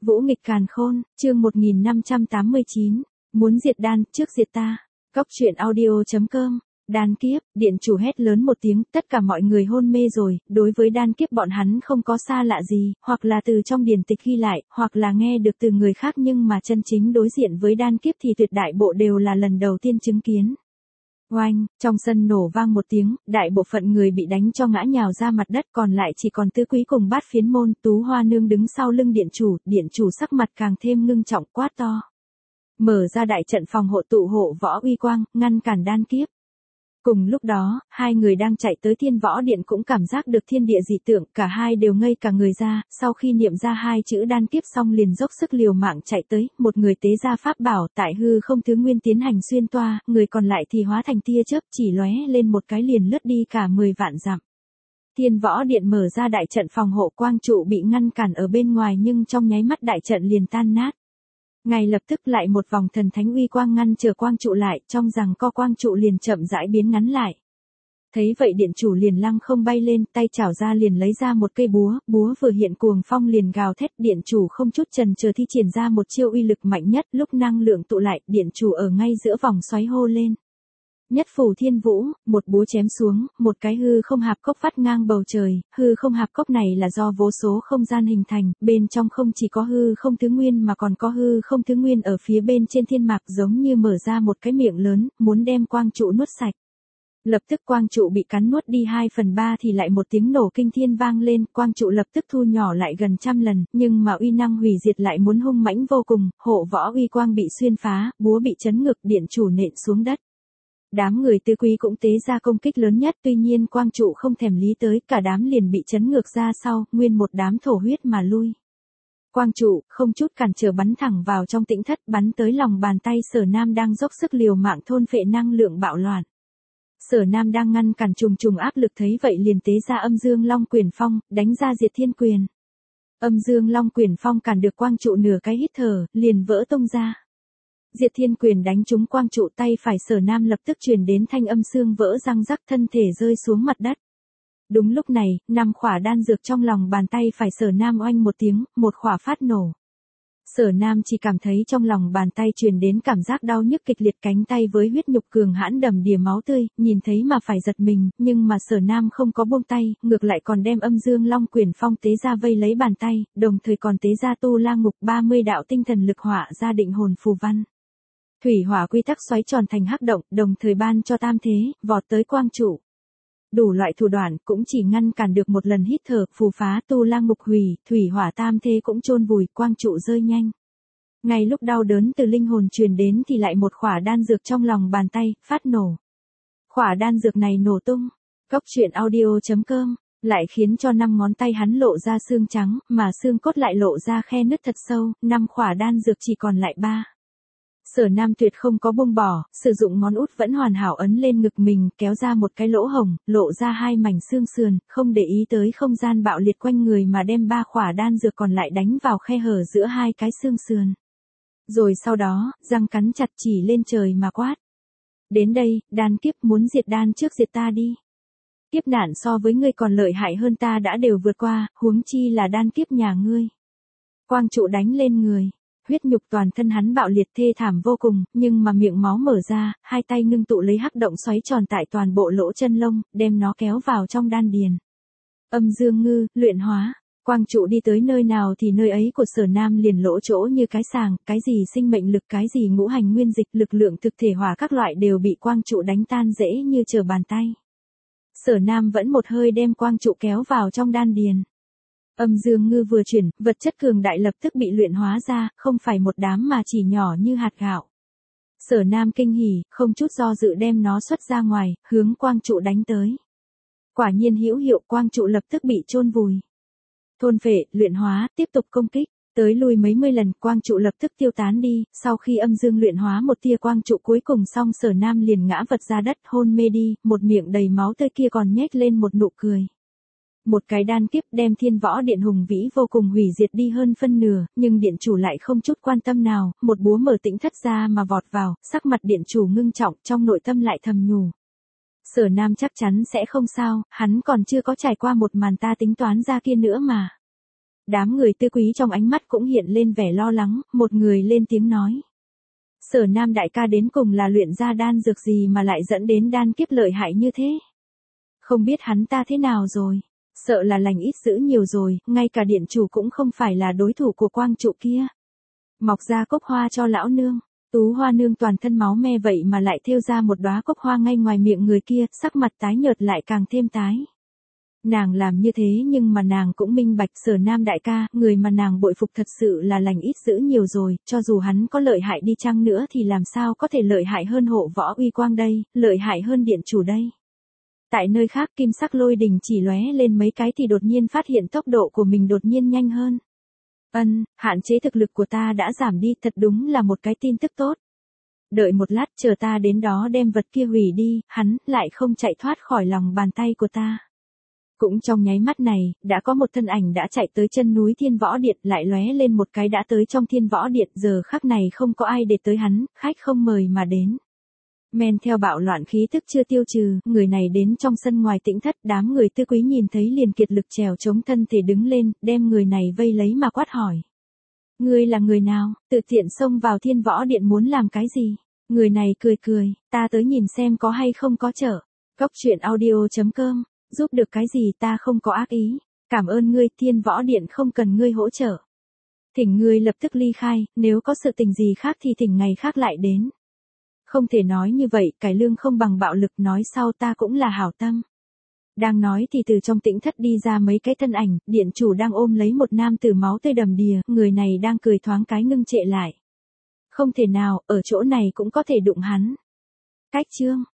Vũ nghịch càn khôn, chương 1589, muốn diệt đan, trước diệt ta. Cóc truyện audio.com. Đan kiếp, điện chủ hét lớn một tiếng, tất cả mọi người hôn mê rồi, đối với đan kiếp bọn hắn không có xa lạ gì, hoặc là từ trong điển tịch ghi lại, hoặc là nghe được từ người khác, nhưng mà chân chính đối diện với đan kiếp thì tuyệt đại bộ đều là lần đầu tiên chứng kiến. Oanh, trong sân nổ vang một tiếng, đại bộ phận người bị đánh cho ngã nhào ra mặt đất, còn lại chỉ còn Tứ Quý cùng Bát Phiến Môn. Tú Hoa Nương đứng sau lưng điện chủ sắc mặt càng thêm ngưng trọng, quát to. Mở ra đại trận phòng hộ tụ hộ võ uy quang, ngăn cản đan kiếp. Cùng lúc đó, hai người đang chạy tới Thiên Võ Điện cũng cảm giác được thiên địa dị tượng, cả hai đều ngây cả người ra, sau khi niệm ra hai chữ đan kiếp xong liền dốc sức liều mạng chạy tới, một người tế ra pháp bảo tại hư không thứ nguyên tiến hành xuyên toa, người còn lại thì hóa thành tia chớp chỉ lóe lên một cái liền lướt đi cả 10 vạn dặm. Thiên Võ Điện mở ra đại trận phòng hộ, quang trụ bị ngăn cản ở bên ngoài nhưng trong nháy mắt đại trận liền tan nát. Ngay lập tức lại một vòng thần thánh uy quang ngăn chờ quang trụ lại, trong rằng co quang trụ liền chậm rãi biến ngắn lại. Thấy vậy điện chủ liền lăng không bay lên, tay chảo ra liền lấy ra một cây búa vừa hiện cuồng phong liền gào thét, điện chủ không chút chần chờ thi triển ra một chiêu uy lực mạnh nhất, lúc năng lượng tụ lại, điện chủ ở ngay giữa vòng xoáy hô lên. Nhất phủ thiên vũ, một búa chém xuống, một cái hư không hạp cốc vắt ngang bầu trời, hư không hạp cốc này là do vô số không gian hình thành, bên trong không chỉ có hư không thứ nguyên mà còn có hư không thứ nguyên ở phía bên trên thiên mạc, giống như mở ra một cái miệng lớn, muốn đem quang trụ nuốt sạch. Lập tức quang trụ bị cắn nuốt đi 2/3 thì lại một tiếng nổ kinh thiên vang lên, quang trụ lập tức thu nhỏ lại gần 100 lần, nhưng mà uy năng hủy diệt lại muốn hung mãnh vô cùng, hộ võ uy quang bị xuyên phá, búa bị chấn ngực, điện chủ nện xuống đất. Đám người Tứ Quý cũng tế ra công kích lớn nhất, tuy nhiên quang trụ không thèm lý tới, cả đám liền bị chấn ngược ra sau, nguyên một đám thổ huyết mà lui. Quang trụ không chút cản trở bắn thẳng vào trong tĩnh thất, bắn tới lòng bàn tay Sở Nam đang dốc sức liều mạng thôn phệ năng lượng bạo loạn. Sở Nam đang ngăn cản trùng áp lực, thấy vậy liền tế ra Âm Dương Long Quyền Phong, đánh ra Diệt Thiên Quyền. Âm Dương Long Quyền Phong cản được quang trụ nửa cái hít thở, liền vỡ tung ra. Diệt Thiên Quyền đánh trúng quang trụ, tay phải Sở Nam lập tức truyền đến thanh âm xương vỡ răng rắc, thân thể rơi xuống mặt đất. Đúng lúc này, 5 khỏa đan dược trong lòng bàn tay phải Sở Nam oanh một tiếng, một khỏa phát nổ. Sở Nam chỉ cảm thấy trong lòng bàn tay truyền đến cảm giác đau nhức kịch liệt, cánh tay với huyết nhục cường hãn đầm đìa máu tươi, nhìn thấy mà phải giật mình, nhưng mà Sở Nam không có buông tay, ngược lại còn đem Âm Dương Long Quyền Phong tế ra vây lấy bàn tay, đồng thời còn tế ra Tu La Ngục 30 đạo tinh thần lực hỏa ra định hồn phù văn. Thủy hỏa quy tắc xoáy tròn thành hắc động, đồng thời ban cho tam thế, vọt tới quang trụ. Đủ loại thủ đoạn cũng chỉ ngăn cản được một lần hít thở, phù phá Tu La Ngục hủy, thủy hỏa tam thế cũng chôn vùi, quang trụ rơi nhanh. Ngay lúc đau đớn từ linh hồn truyền đến thì lại một khỏa đan dược trong lòng bàn tay, phát nổ. Khỏa đan dược này nổ tung. Cóc truyện audio.com, lại khiến cho 5 ngón tay hắn lộ ra xương trắng, mà xương cốt lại lộ ra khe nứt thật sâu, 5 khỏa đan dược chỉ còn lại 3. Sở Nam tuyệt không có buông bỏ, sử dụng ngón út vẫn hoàn hảo ấn lên ngực mình, kéo ra một cái lỗ hổng, lộ ra 2 mảnh xương sườn, không để ý tới không gian bạo liệt quanh người mà đem 3 khỏa đan dược còn lại đánh vào khe hở giữa 2 cái xương sườn. Rồi sau đó, răng cắn chặt chỉ lên trời mà quát. Đến đây, đan kiếp, muốn diệt đan trước diệt ta đi. Kiếp nạn so với ngươi còn lợi hại hơn ta đã đều vượt qua, huống chi là đan kiếp nhà ngươi. Quang trụ đánh lên người. Huyết nhục toàn thân hắn bạo liệt thê thảm vô cùng, nhưng mà miệng máu mở ra, hai tay ngưng tụ lấy hắc động xoáy tròn tại toàn bộ lỗ chân lông, đem nó kéo vào trong đan điền. Âm Dương Ngư, luyện hóa, quang trụ đi tới nơi nào thì nơi ấy của Sở Nam liền lỗ chỗ như cái sàng, cái gì sinh mệnh lực, cái gì ngũ hành nguyên dịch, lực lượng thực thể hỏa các loại đều bị quang trụ đánh tan dễ như trở bàn tay. Sở Nam vẫn một hơi đem quang trụ kéo vào trong đan điền. Âm Dương Ngư vừa chuyển, vật chất cường đại lập tức bị luyện hóa ra, không phải một đám mà chỉ nhỏ như hạt gạo. Sở Nam kinh hỉ, không chút do dự đem nó xuất ra ngoài, hướng quang trụ đánh tới. Quả nhiên hữu hiệu, quang trụ lập tức bị chôn vùi. Thôn phệ, luyện hóa, tiếp tục công kích, tới lui mấy mươi lần, quang trụ lập tức tiêu tán đi, sau khi âm dương luyện hóa một tia quang trụ cuối cùng xong, Sở Nam liền ngã vật ra đất, hôn mê đi, một miệng đầy máu tươi kia còn nhếch lên một nụ cười. Một cái đan kiếp đem Thiên Võ Điện hùng vĩ vô cùng hủy diệt đi hơn phân nửa, nhưng điện chủ lại không chút quan tâm nào, một búa mở tĩnh thất ra mà vọt vào, sắc mặt điện chủ ngưng trọng, trong nội tâm lại thầm nhủ. Sở Nam chắc chắn sẽ không sao, hắn còn chưa có trải qua một màn ta tính toán ra kia nữa mà. Đám người Tư Quý trong ánh mắt cũng hiện lên vẻ lo lắng, một người lên tiếng nói. Sở Nam đại ca đến cùng là luyện ra đan dược gì mà lại dẫn đến đan kiếp lợi hại như thế? Không biết hắn ta thế nào rồi? Sợ là lành ít dữ nhiều rồi, ngay cả điện chủ cũng không phải là đối thủ của quang trụ kia. Mọc ra cốc hoa cho lão nương. Tú Hoa nương toàn thân máu me vậy mà lại thêu ra một đóa cốc hoa ngay ngoài miệng người kia, sắc mặt tái nhợt lại càng thêm tái. Nàng làm như thế nhưng mà nàng cũng minh bạch Sở Nam đại ca, người mà nàng bội phục thật sự là lành ít dữ nhiều rồi, cho dù hắn có lợi hại đi chăng nữa thì làm sao có thể lợi hại hơn hộ võ uy quang đây, lợi hại hơn điện chủ đây. Tại nơi khác kim sắc lôi đình chỉ lóe lên mấy cái thì đột nhiên phát hiện tốc độ của mình đột nhiên nhanh hơn. Hạn chế thực lực của ta đã giảm đi, thật đúng là một cái tin tức tốt. Đợi một lát, chờ ta đến đó đem vật kia hủy đi, hắn lại không chạy thoát khỏi lòng bàn tay của ta. Cũng trong nháy mắt này, đã có một thân ảnh đã chạy tới chân núi Thiên Võ Điện, lại lóe lên một cái đã tới trong Thiên Võ Điện, giờ khắc này không có ai để tới hắn, khách không mời mà đến. Men theo bạo loạn khí tức chưa tiêu trừ, người này đến trong sân ngoài tĩnh thất, đám người Tư Quý nhìn thấy liền kiệt lực trèo chống thân thể đứng lên, đem người này vây lấy mà quát hỏi. Ngươi là người nào, tự tiện xông vào Thiên Võ Điện muốn làm cái gì? Người này cười cười, ta tới nhìn xem có hay không có trợ. Cốc truyện audio.com, giúp được cái gì ta không có ác ý. Cảm ơn ngươi, Thiên Võ Điện không cần ngươi hỗ trợ. Thỉnh ngươi lập tức ly khai, nếu có sự tình gì khác thì thỉnh ngày khác lại đến. Không thể nói như vậy, cải lương không bằng bạo lực, nói sau ta cũng là hảo tâm. Đang nói thì từ trong tĩnh thất đi ra mấy cái thân ảnh, điện chủ đang ôm lấy một nam tử máu tươi đầm đìa, người này đang cười thoáng cái ngưng trệ lại. Không thể nào, ở chỗ này cũng có thể đụng hắn. Cách chương.